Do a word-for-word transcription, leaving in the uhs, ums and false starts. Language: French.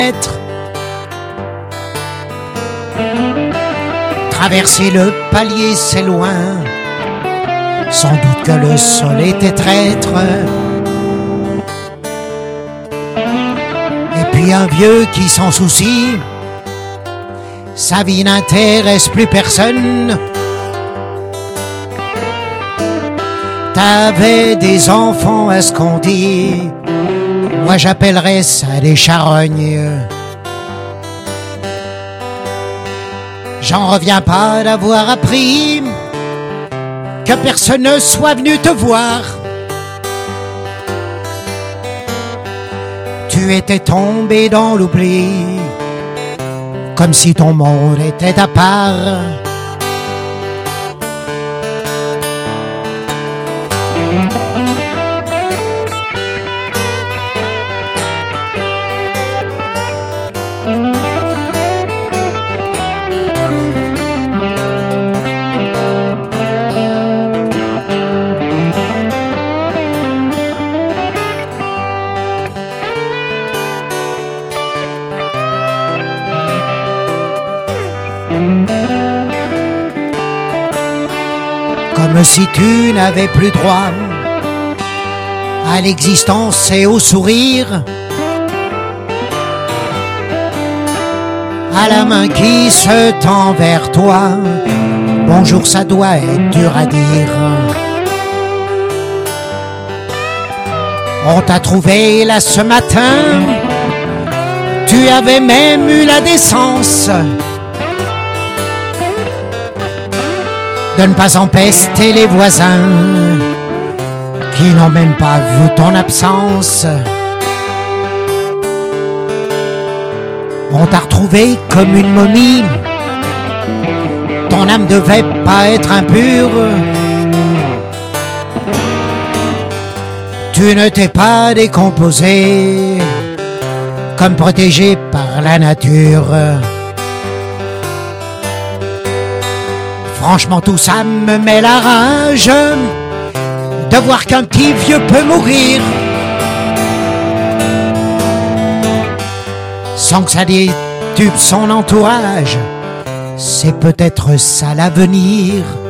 être. Traverser le palier, c'est loin. Sans doute que le sol était traître. Et puis un vieux qui s'en soucie. Sa vie n'intéresse plus personne. T'avais des enfants à ce qu'on dit. Moi j'appellerais ça des charognes. J'en reviens pas d'avoir appris que personne ne soit venu te voir. Tu étais tombé dans l'oubli, comme si ton monde était à part. Comme si tu n'avais plus droit à l'existence et au sourire, à la main qui se tend vers toi. Bonjour, ça doit être dur à dire. On t'a trouvé là ce matin, tu avais même eu la décence de ne pas empester les voisins qui n'ont même pas vu ton absence. On t'a retrouvé comme une momie, ton âme devait pas être impure. Tu ne t'es pas décomposé, comme protégé par la nature. Franchement, tout ça me met la rage de voir qu'un petit vieux peut mourir sans que ça détube son entourage. C'est peut-être ça l'avenir.